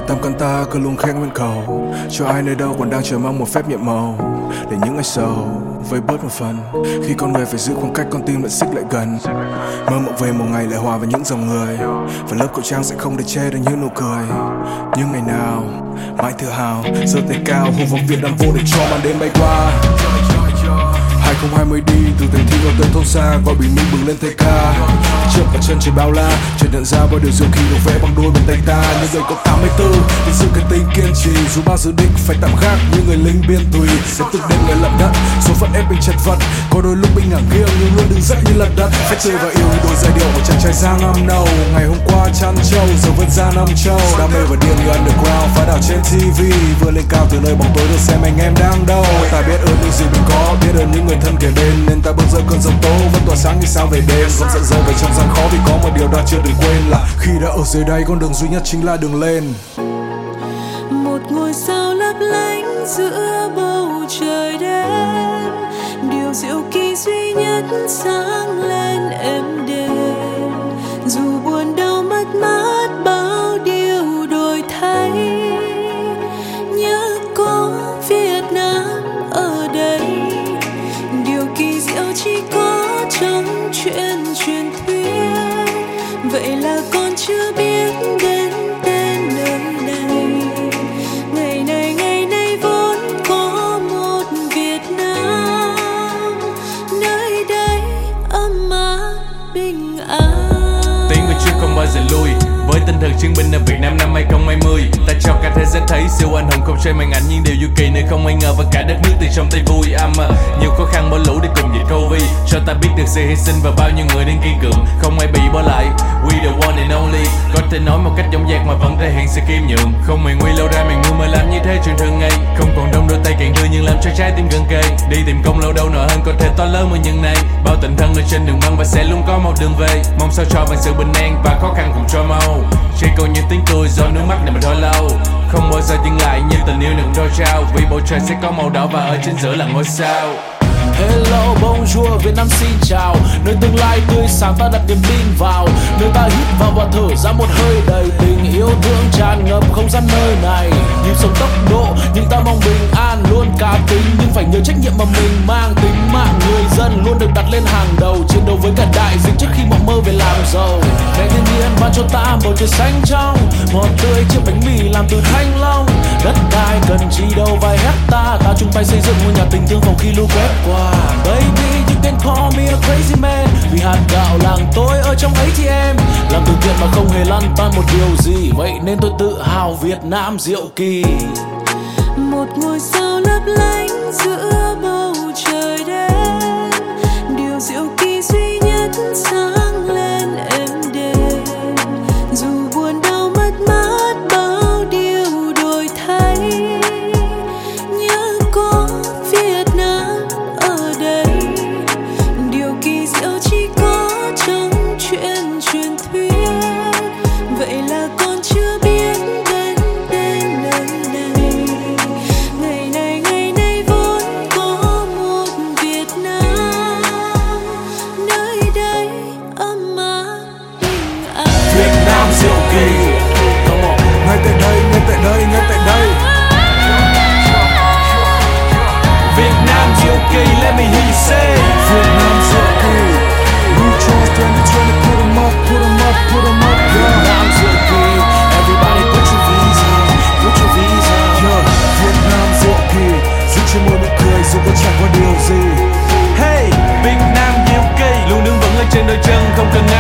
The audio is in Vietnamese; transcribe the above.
tâm can ta cứ luôn khen nguyên cầu cho ai nơi đâu còn đang chờ mong một phép nhiệm màu để những ngày sầu vơi bớt một phần. Khi con người phải giữ khoảng cách, con tim lại xích lại gần. Mơ mộng về một ngày lại hòa vào những dòng người, và lớp khẩu trang sẽ không để che được những nụ cười. Nhưng ngày nào mãi tự hào giơ tay cao hô vọng Việt Nam vô để cho màn đêm bay qua. 2020 đi từ thành thị vào tới thôn xa, gọi bình minh bừng lên thay ca. Trước và chân trời bao la, trời nhận ra bao điều diệu kỳ được vẽ bằng đôi bàn tay ta. Những người có 84 để giữ cái tính kiên trì, dù bao dự định phải tạm gác như người lính biên tùy. Sẽ từng đêm người lận đất, số phận ép mình chật vật, có đôi lúc mình ngả nghiêng nhưng luôn đứng dậy như lật đất. Phải tươi và yêu đôi giai điệu của chàng trai da ngăm nâu. Ngày hôm qua chăn trâu, giờ vẫn ra năm châu. Đam mê và điên như underground, phá đảo trên TV. Vừa lên cao từ nơi bóng tối được xem anh em đang đâu. Ta biết ơn những gì mình có, biết ơn những người thân kề bên, nên ta bước giữa cơn giông tố vẫn tỏa sáng như sao về đêm. Không giận dữ về trong gian khó vì có một điều ta chưa từng quên là khi đã ở dưới đây con đường duy nhất chính là đường lên. Một ngôi sao lấp lánh giữa bầu trời đêm, điều diệu kỳ duy nhất sáng lên êm đềm. Dù buồn đau mất mát bao điều đổi thay, nhớ có Việt Nam ở đây. Điều kỳ diệu chỉ có trong chuyện truyền thuyết, vậy là con chưa biết đến tên nơi này. Ngày này vốn có một Việt Nam, nơi đây ấm áp bình an. Tiếng về trước không bao giờ lui, với tinh thần chiến binh ở Việt Nam năm 2020, ta cho cả thế giới thấy siêu anh hùng không chơi màn ảnh nhưng điều du kỳ nơi không ai ngờ, và cả đất nước từ trong tay vui. Nhiều khó khăn bỏ lũ để cùng dịch Covid, cho ta biết được sự hy sinh và bao nhiêu người đang kiên cường, không ai bị bỏ lại. We the one and only, có thể nói một cách dõng dạc mà vẫn thể hiện sự khiêm nhường. Không mày nguy lâu ra mày mưa mà làm như thế chuyện thường ngày, không còn đông đôi tay cạn đưa nhưng làm cho trái tim gần kề. Đi tìm công lâu đâu nợ hơn có thể to lớn mà những này, bao tình thân ở trên đường băng và sẽ luôn có một đường về. Mong sao cho bằng sự bình an và khó khăn cùng cho mau, chỉ còn những tiếng cười do nước mắt này mà thôi lâu. Không bao giờ dừng lại như tình yêu đừng đôi trao, vì bầu trời sẽ có màu đỏ và ở trên giữa là ngôi sao. Hello, bonjour, Việt Nam xin chào. Nơi tương lai tươi sáng ta đặt niềm tin vào, nơi ta hít vào và thở ra một hơi đầy tình yêu thương tràn ngập không gian nơi này. Nhịp sống tốc độ nhưng ta mong bình an, luôn cá tính nhưng phải nhớ trách nhiệm mà mình mang. Tính mạng người dân luôn được đặt lên hàng đầu, chiến đấu với cả đại dịch trước khi mộng mơ về làm giàu. Ngày thiên nhiên ban cho ta bầu trời xanh trong, ngọt tươi chiếc bánh mì làm từ thanh long. Đất đai cần chi đâu vài hecta, ta chung tay xây dựng ngôi nhà tình thương phòng khi lũ quét qua. Baby, you can call me a crazy man, vì hạt gạo làng tôi ở trong ATM. Làm từ thiện mà không hề lăn tăn một điều gì, vậy nên tôi tự hào Việt Nam diệu kỳ. Một ngôi sao lấp lánh giữa bầu trời đêm, điều diệu kỳ duy nhất sáng lên êm đềm. Dù buồn đau mất mát bao điều đổi thay, nhớ có Việt Nam ở đây. Điều kỳ diệu chỉ có trong chuyện truyền thuyết, vậy là con chưa biết đến tên nơi này. Ngày này vốn có một Việt Nam, nơi đây ấm áp bình an. Việt Nam diệu kỳ, Ngay tại đây, ngay tại đây, ngay tại đây. Việt Nam diệu kỳ, let me hear you say. Việt Nam diệu kỳ. We chose 2020, put 'em up, put 'em up, put 'em up, Việt yeah. Nam diệu kỳ, everybody put your visa, put your visa. Yeah. Việt Nam diệu kỳ, giữ trên môi nụ cười dù có trải qua điều gì. Hey, Việt Nam diệu kỳ, luôn đứng vững lên trên đôi chân, không cần